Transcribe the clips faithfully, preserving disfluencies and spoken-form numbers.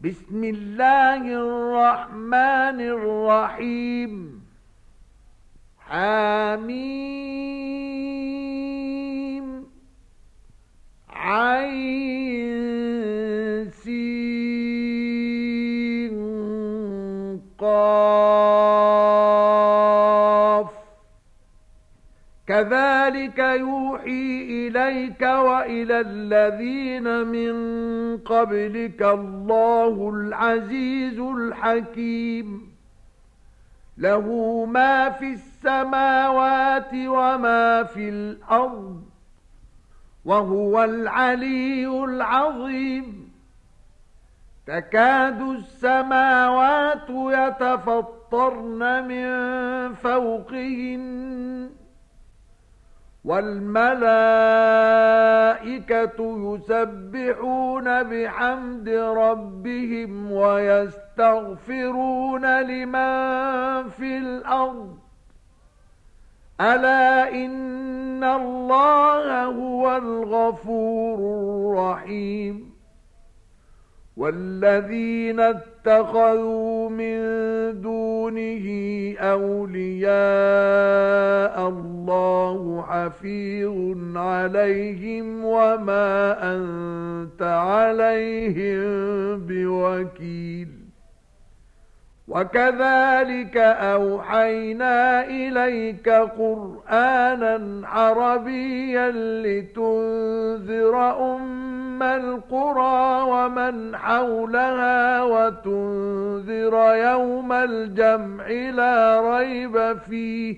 بسم الله الرحمن الرحيم. حميم عين سين قاف. كذلك يوحي إليك وإلى الذين من قبلك الله العزيز الحكيم. له ما في السماوات وما في الأرض وهو العلي العظيم. تكاد السماوات يتفطرن من فوقهن والملائكة يسبحون بحمد ربهم ويستغفرون لمن في الأرض. ألا إن الله هو الغفور الرحيم. والذين اتخذوا من دونه أولياء الله حفيظ عليهم وما أنت عليهم بوكيل. وكذلك أوحينا إليك قرآنا عربيا لتنذر أم القرى ومن حولها وتنذر يوم الجمع لا ريب فيه.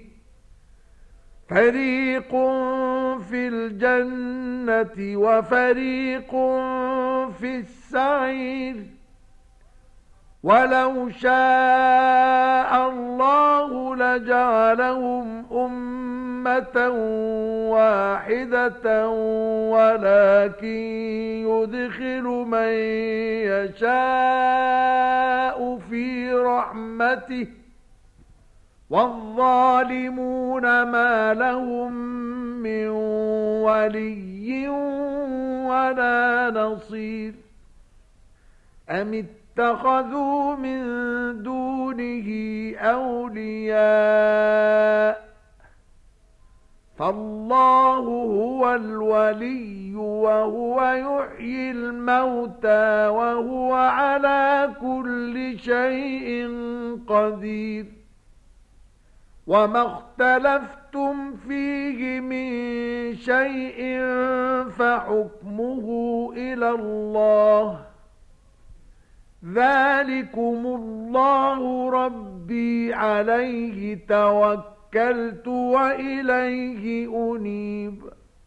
فريق في الجنة وفريق في السعير. ولو شاء الله لجعلهم أمة واحدة ولكن يدخل من يشاء في رحمته. والظالمون ما لهم من ولي ولا نصير. أم اتخذوا من دونه أولياء فالله هو الولي وهو يحيي الموتى وهو على كل شيء قدير. وما اختلفتم فيه من شيء فحكمه إلى الله. ذلكم الله ربي عليه توكلت وإليه أنيب.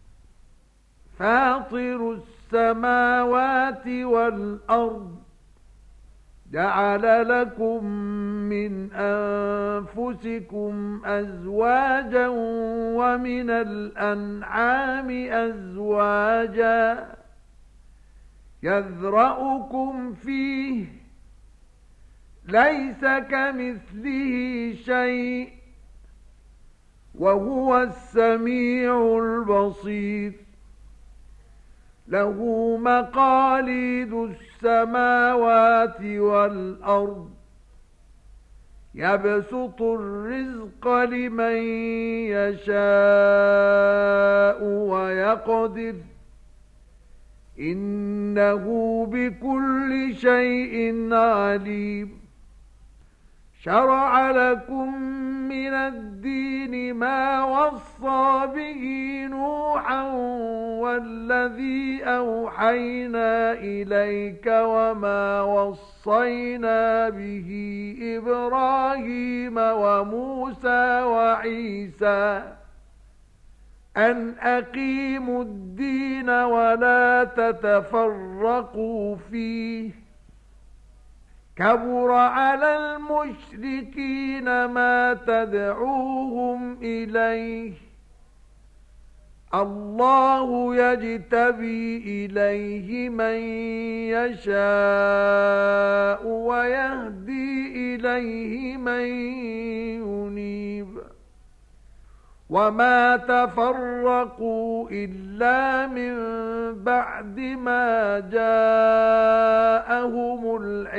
فاطر السماوات والأرض جعل لكم من أنفسكم أزواجا ومن الأنعام أزواجا يذرأكم فيه ليس كمثله شيء وهو السميع البصير. له مقاليد السماوات والأرض يبسط الرزق لمن يشاء ويقدر إنه بكل شيء عليم. شرع لكم من الدين ما وصى به نوحا والذي أوحينا إليك وما وصينا به إبراهيم وموسى وعيسى أن أقيموا الدين ولا تتفرقوا فيه. كبر على المشركين ما تدعوهم إليه. الله يجتبي إليه من يشاء ويهدي إليه من ينيب. وما تفرقوا إلا من بعد ما جاءهم العلم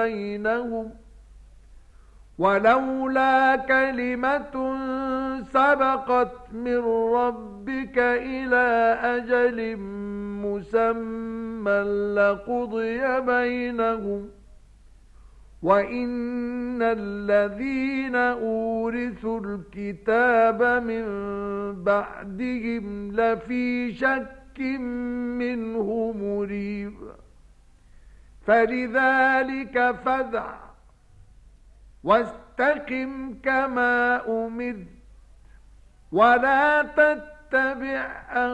بينهم ولولا كلمة سبقت من ربك إلى أجل مسمى لقضي بينهم وَإِنَّ الَّذِينَ أُورِثُوا الْكِتَابَ مِنْ بَعْدِهِمْ لَفِي شَكٍّ مِّنْهُ مُرِيبٍ فَلِذَلِكَ فَادْعُ وَاسْتَقِمْ كَمَا أُمِرْتَ وَلَا تَتَّبِعْ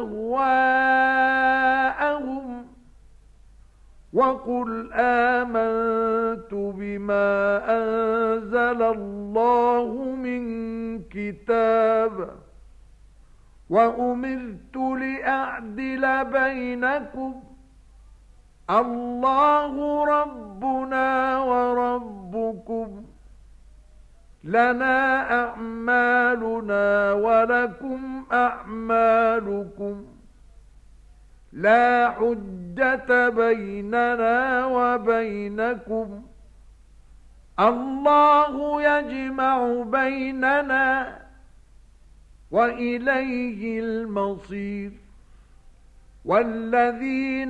أَهْوَاءَهُمْ وَقُلْ آمَنْتُ بِمَا أَنزَلَ اللَّهُ مِنْ كِتَابٍ وَأُمِرْتُ لِأَعْدِلَ بَيْنَكُمْ اللَّهُ رَبُّنَا وَرَبُّكُمْ لَنَا أَعْمَالُنَا وَلَكُمْ أَعْمَالُكُمْ لا حجة بيننا وبينكم الله يجمع بيننا وإليه المصير والذين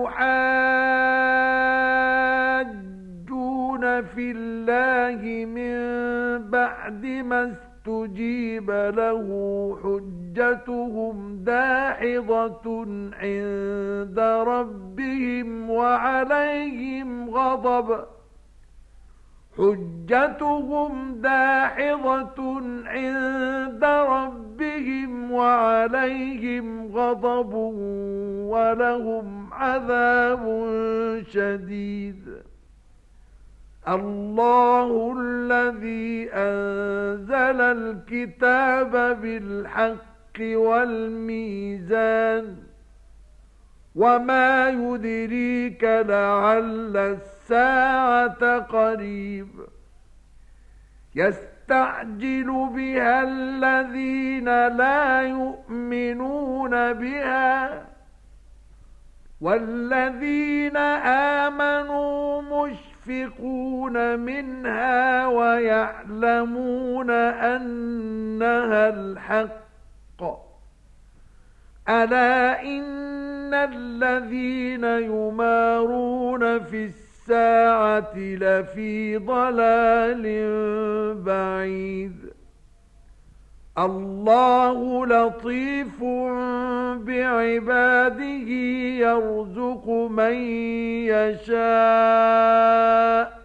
يحاجون في الله من بعد ما استجيب له حجتهم داحضة عند ربهم وعليهم غضب حجتهم داحضة عند ربهم وعليهم غضب ولهم عذاب شديد الله الذي أنزل الكتاب بالحق والميزان وما يدريك لعل الساعة قريب يستعجل بها الذين لا يؤمنون بها والذين آمنوا مشفقون منها ويعلمون أنها الحق ألا إن الذين يمارون في الساعة لفي ضلال بعيد الله لطيف بعباده يرزق من يشاء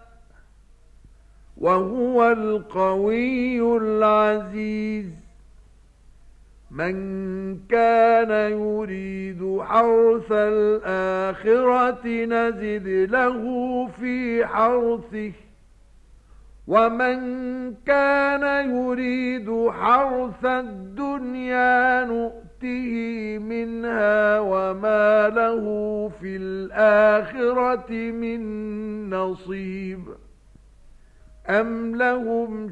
وهو القوي العزيز من كان يريد حرث الآخرة نزد له في حرثه ومن كان يريد حرث الدنيا نؤته منها وما له في الآخرة من نصيب أم لهم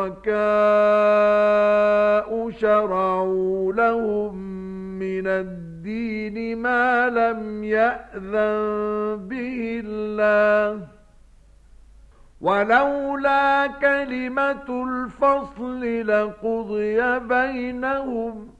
شركاء شرعوا لهم من الدين ما لم يأذن به الله ولولا كلمة الفصل لقضي بينهم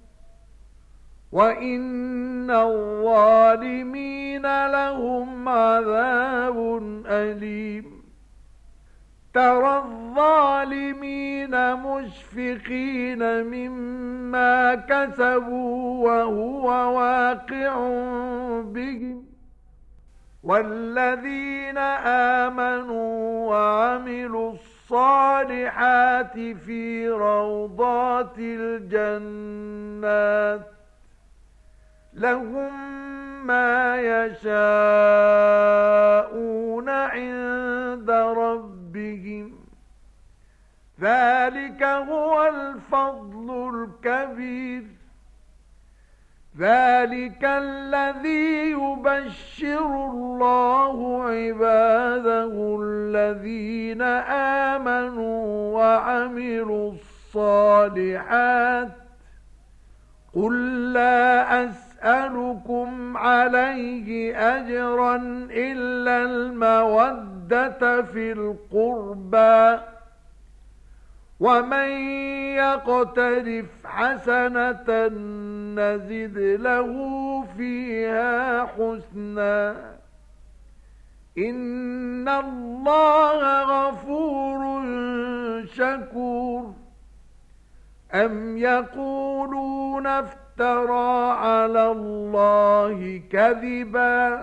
وإن الظالمين لهم عذاب أليم ترى الظالمين مشفقين مما كسبوا وهو واقع بهم والذين آمنوا وعملوا الصالحات في روضات الجنات لهم ما يشاءون عند ربهم ذلك هو الفضل الكبير ذلك الذي يبشر الله عباده الذين آمنوا وعملوا الصالحات قل لا أسألكم عليه أجرا إلا المودة الْمَوَدَّةَ فِي الْقُرْبَى وَمَن يَقْتَرِفْ حَسَنَةً نَّزِدْ لَهُ فِيهَا حُسْنًا إِنَّ اللَّهَ غَفُورٌ شَكُورٌ أَمْ يَقُولُونَ افْتَرَىٰ عَلَى اللَّهِ كَذِبًا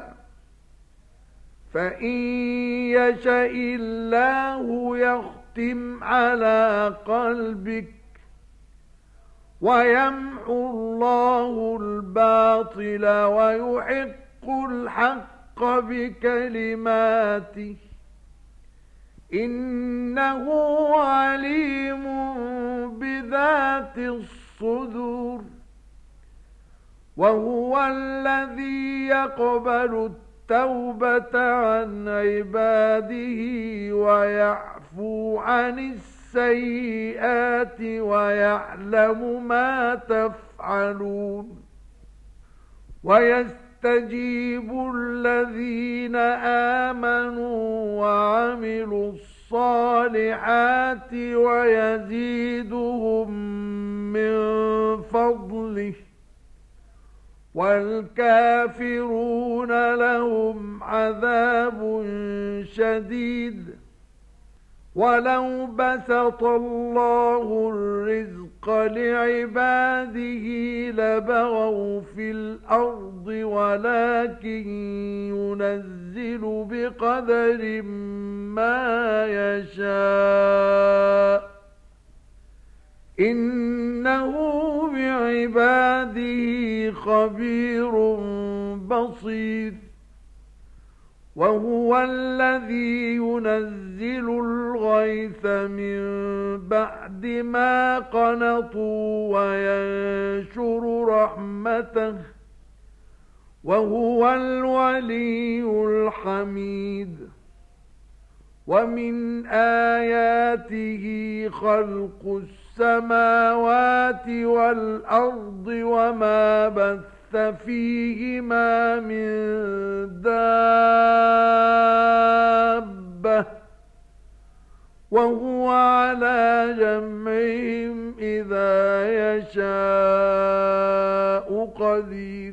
فَإِن يَشَإِ اللَّهُ يَخْتِمْ عَلَى قَلْبِكَ وَيَمْحُو اللَّهُ الْبَاطِلَ وَيُحِقُّ الْحَقَّ بِكَلِمَاتِهِ إِنَّهُ عَلِيمٌ بِذَاتِ الصُّدُورِ وَهُوَ الَّذِي يَقْبَلُ التَّوْبَةَ عَنْ عِبَادِهِ وَيَعْفُو عَنِ السَّيِّئَاتِ وَيَعْلَمُ مَا تَفْعَلُونَ وَيَسْتَجِيبُ الَّذِينَ آمَنُوا وَعَمِلُوا الصَّالِحَاتِ وَيَزِيدُهُم مِّن فَضْلِهِ وَالْكَافِرُونَ لَهُمْ عَذَابٌ شَدِيدٌ وَلَوْ بَسَطَ اللَّهُ الرِّزْقَ لِعِبَادِهِ لَبَغَوْا فِي الْأَرْضِ وَلَكِن يُنَزِّلُ بِقَدَرٍ مَّا يَشَاءُ إِنَّهُ بِعِبَادِهِ خَبِيرٌ بَصِيرٌ وَهُوَ الَّذِي يُنَزِّلُ الْغَيْثَ مِن بَعْدِ مَا قَنَطُوا وَيَنشُرُ رَحْمَتَهُ وَهُوَ الْوَلِيُّ الْحَمِيدُ وَمِنْ آيَاتِهِ خَلْقُ السَّمَاوَاتِ وَالْأَرْضِ وَمَا بَثَّ فِيهِمَا مِن دَابَّةٍ وَهُوَ عَلَى جَمْعِهِمْ إِذَا يَشَاءُ قَدِيرٌ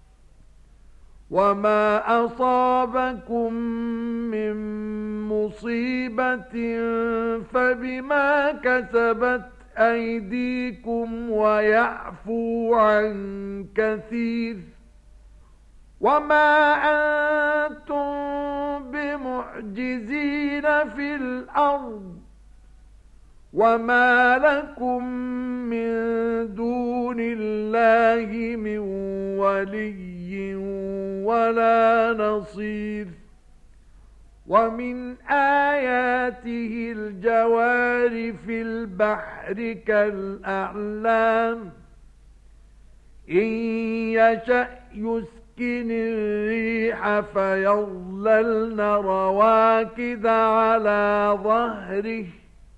وَمَا أَصَابَكُم مِّن مُّصِيبَةٍ فَبِمَا كَسَبَتْ أَيْدِيكُمْ وَيَعْفُو عَن كَثِيرٍ وَمَا أَنتُم بِمُعْجِزِينَ فِي الْأَرْضِ وَمَا لَكُم مِّن دُونِ اللَّهِ مِن وَلِيٍّ وَلَا نَصِيرٍ وَمِنْ آيَاتِهِ الْجَوَارِ فِي الْبَحْرِ كَالْأَعْلَامِ إِن يَشَأْ يُسْكِنِ الرِّيحَ فَيَظْلَلْنَ رَوَاكِدَ عَلَى ظَهْرِهِ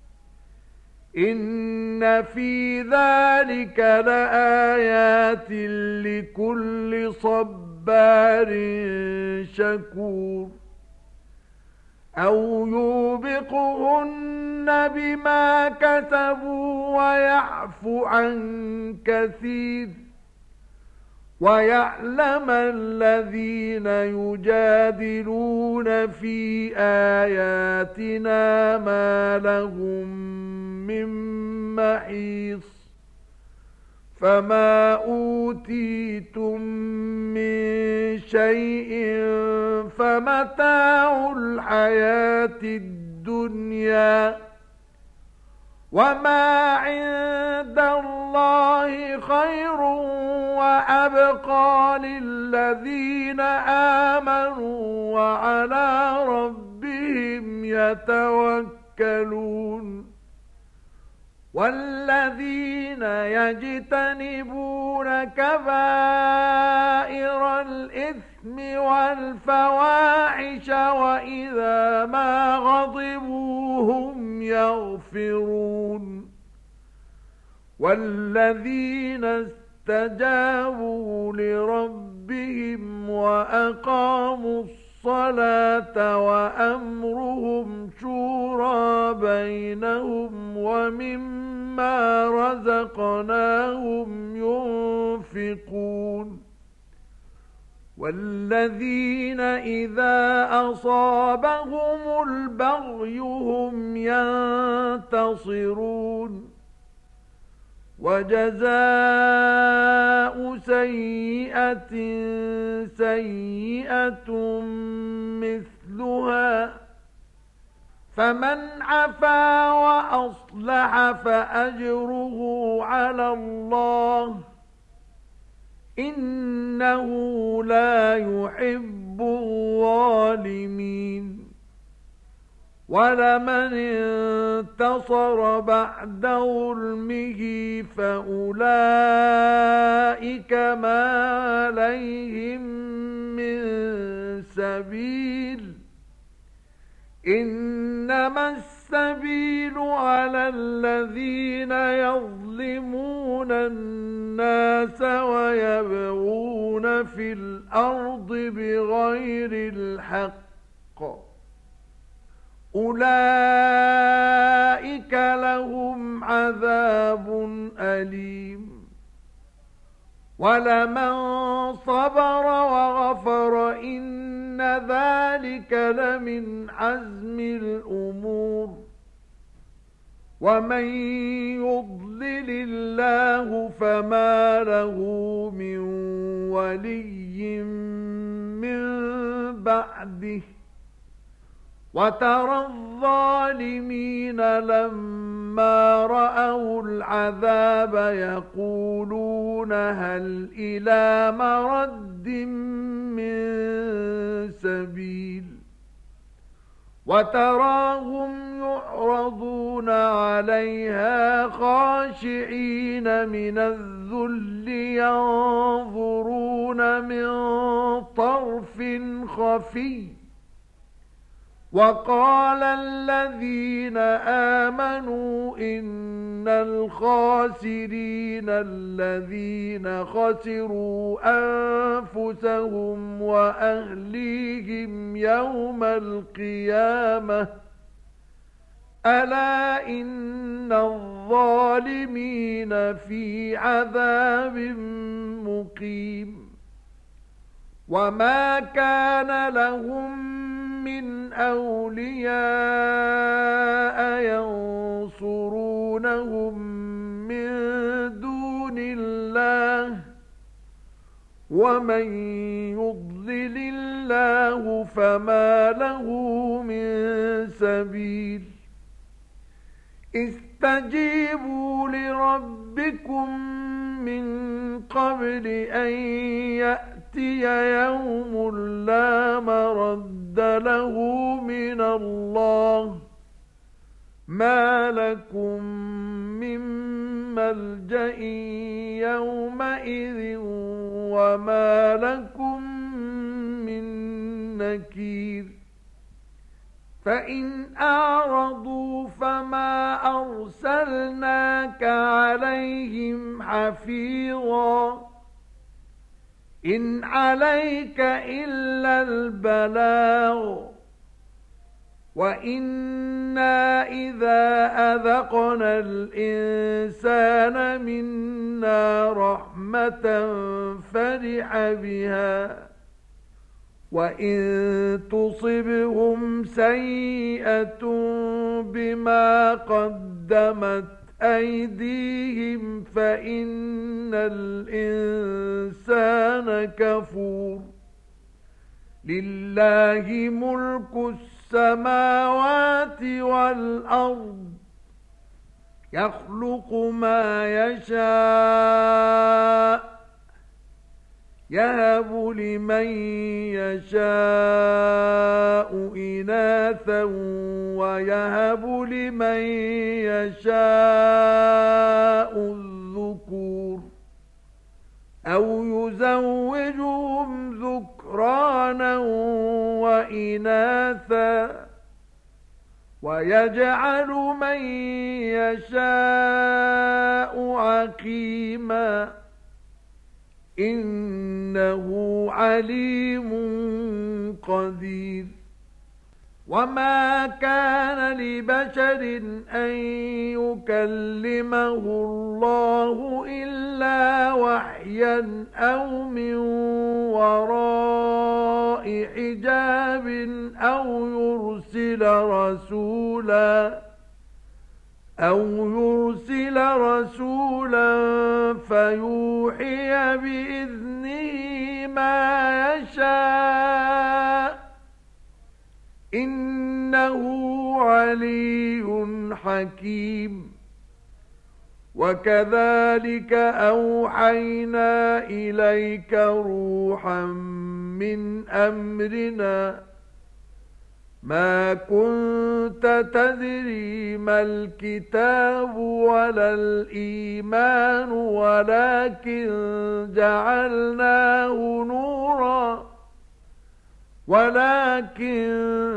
إِنَّ فِي ذَلِكَ لَآيَاتٍ لِكُلِّ صَبَّارٍ شَكُورٍ أَوْ يُوبِقْهُنَّ بِمَا كَسَبُوا وَيَعْفُ عَن كَثِيرٍ وَيَعْلَمَ الَّذِينَ يُجَادِلُونَ فِي آيَاتِنَا مَا لَهُم مِّن مَّحِيصٍ فَمَا أُوتِيتُم مِّن شَيْءٍ فَمَتَاعُ الْحَيَاةِ الدُّنْيَا وَمَا عِندَ اللَّهِ خَيْرٌ وَأَبْقَى لِلَّذِينَ آمَنُوا وَعَلَى رَبِّهِمْ يَتَوَكَّلُونَ وَالَّذِينَ يَجْتَنِبُونَ كَبَائِرَ الْإِثْمِ وَالْفَوَاحِشَ وَإِذَا مَا غَضِبُوا هُمْ يَغْفِرُونَ وَالَّذِينَ اسْتَجَابُوا لِرَبِّهِمْ وَأَقَامُوا الصَّلَاةَ الصلاة وأمرهم شورى بينهم ومما رزقناهم ينفقون والذين إذا أصابهم البغي هم ينتصرون وجزاء سيئة سيئة مثلها فمن عفا وأصلح فأجره على الله إنه لا يحب الظالمين ولمن انتصر بعد ظلمه فأولئك ما عليهم من سبيل إنما السبيل على الذين يظلمون الناس ويبغون في الأرض بغير الحق أولئك لهم عذاب أليم ولمن صبر وغفر إن ذلك لمن عزم الأمور ومن يضلل الله فما له من ولي من بعده وترى الظالمين لما رأوا العذاب يقولون هل إلى مرد من سبيل وتراهم يعرضون عليها خاشعين من الذل ينظرون من طرف خفي وقال الذين آمنوا إن الخاسرين الذين خسروا أنفسهم وأهليهم يوم القيامة ألا إن الظالمين في عذاب مقيم وما كان لهم من أولياء ينصرونهم من دون الله ومن يضلل الله فما له من سبيل استجيبوا لربكم من قبل أن يأتي يوم لا مرد له من الله ما لكم من ملجأ يومئذ وما لكم من نكير فإن أعرضوا فما أرسلناك عليهم حفيظا إن عليك إلا البلاغ وإنا إذا أذقنا الإنسان منا رحمة فرح بها وإن تصبهم سيئة بما قدمت أيديهم فإن الإنسان كفور لله ملك السماوات والأرض يخلق ما يشاء يهب لمن يشاء إناثا ويهب لمن يشاء الذكور أو يزوجهم ذكرانا وإناثا ويجعل من يشاء عقيما إنه عليم قدير. وما كان لبشر أن يكلمه الله إلا وحيا أو من وراء حجاب أو يرسل رسولا أو يرسل رسولا فيوحي بإذنه ما يشاء إنه علي حكيم. وكذلك أوحينا إليك روحا من أمرنا ما كنت تدري ما الكتاب ولا الإيمان ولكن جعلناه نورا ولكن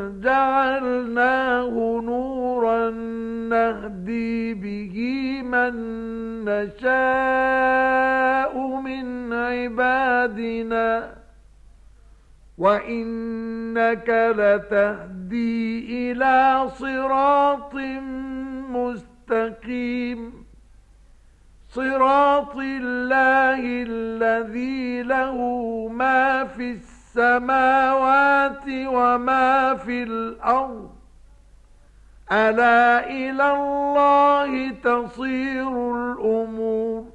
جعلناه نورا نهدي به من نشاء من عبادنا وإنك لتهدي إلى صراط مستقيم صراط الله الذي له ما في السماوات وما في الأرض ألا إلى الله تصير الأمور.